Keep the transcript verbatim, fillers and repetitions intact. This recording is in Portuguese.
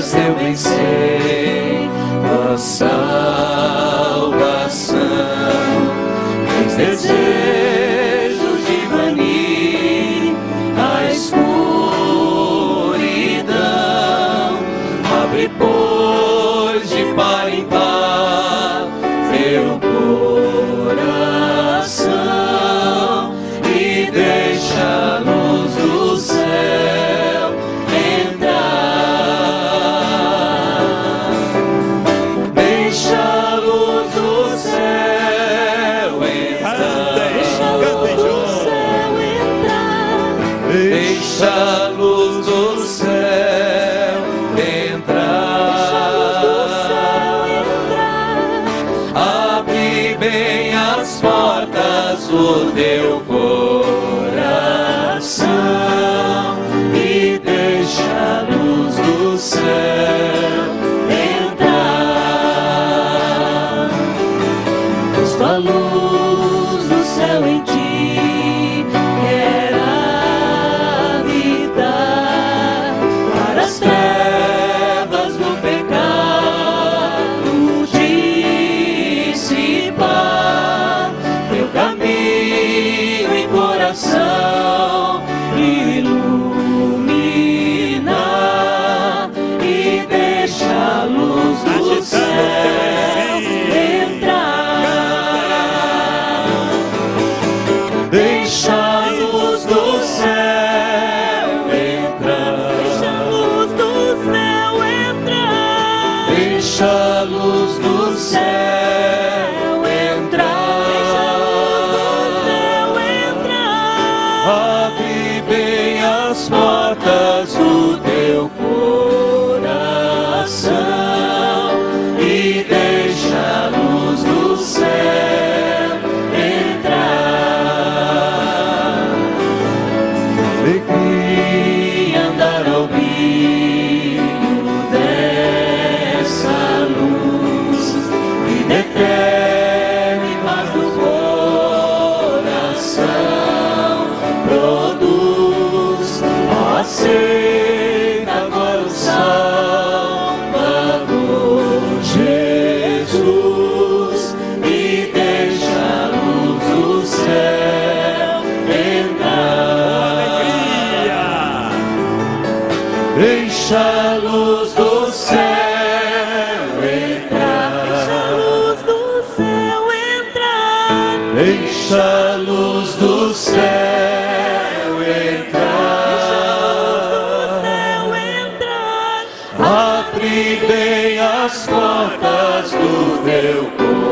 lutas eu venci, ó salvação. Meus desejos de banir a escuridão, abre pois de par em par teu coração e deixa a luz do céu entrar. Deixa a luz do céu entrar. Deixa a luz do céu entrar. Deixa a luz do céu entrar. Abre bem as portas do teu coração e deixa a luz do céu entrar. Pois tua luz do céu em ti quer habitar, para as trevas do pecado dissipar, teu caminho e coração iluminar e deixa a luz do céu entrar. Deixa a luz do céu entrar. Deixa a luz do céu entrar. Deixa a luz do céu entrar. Deixa a luz do céu entrar. Abre bem as portas do teu coração e deixa a luz do céu entrar. Alegria andar ao brilho dessa luz, vida eterna e paz do coração produz. Ó, aceita agora o Salvador Jesus e deixa a luz do céu entrar. Deixa a luz do céu entrar. Deixa a luz do céu entrar. Deixa a luz do céu entrar. Abre bem as portas do teu coração.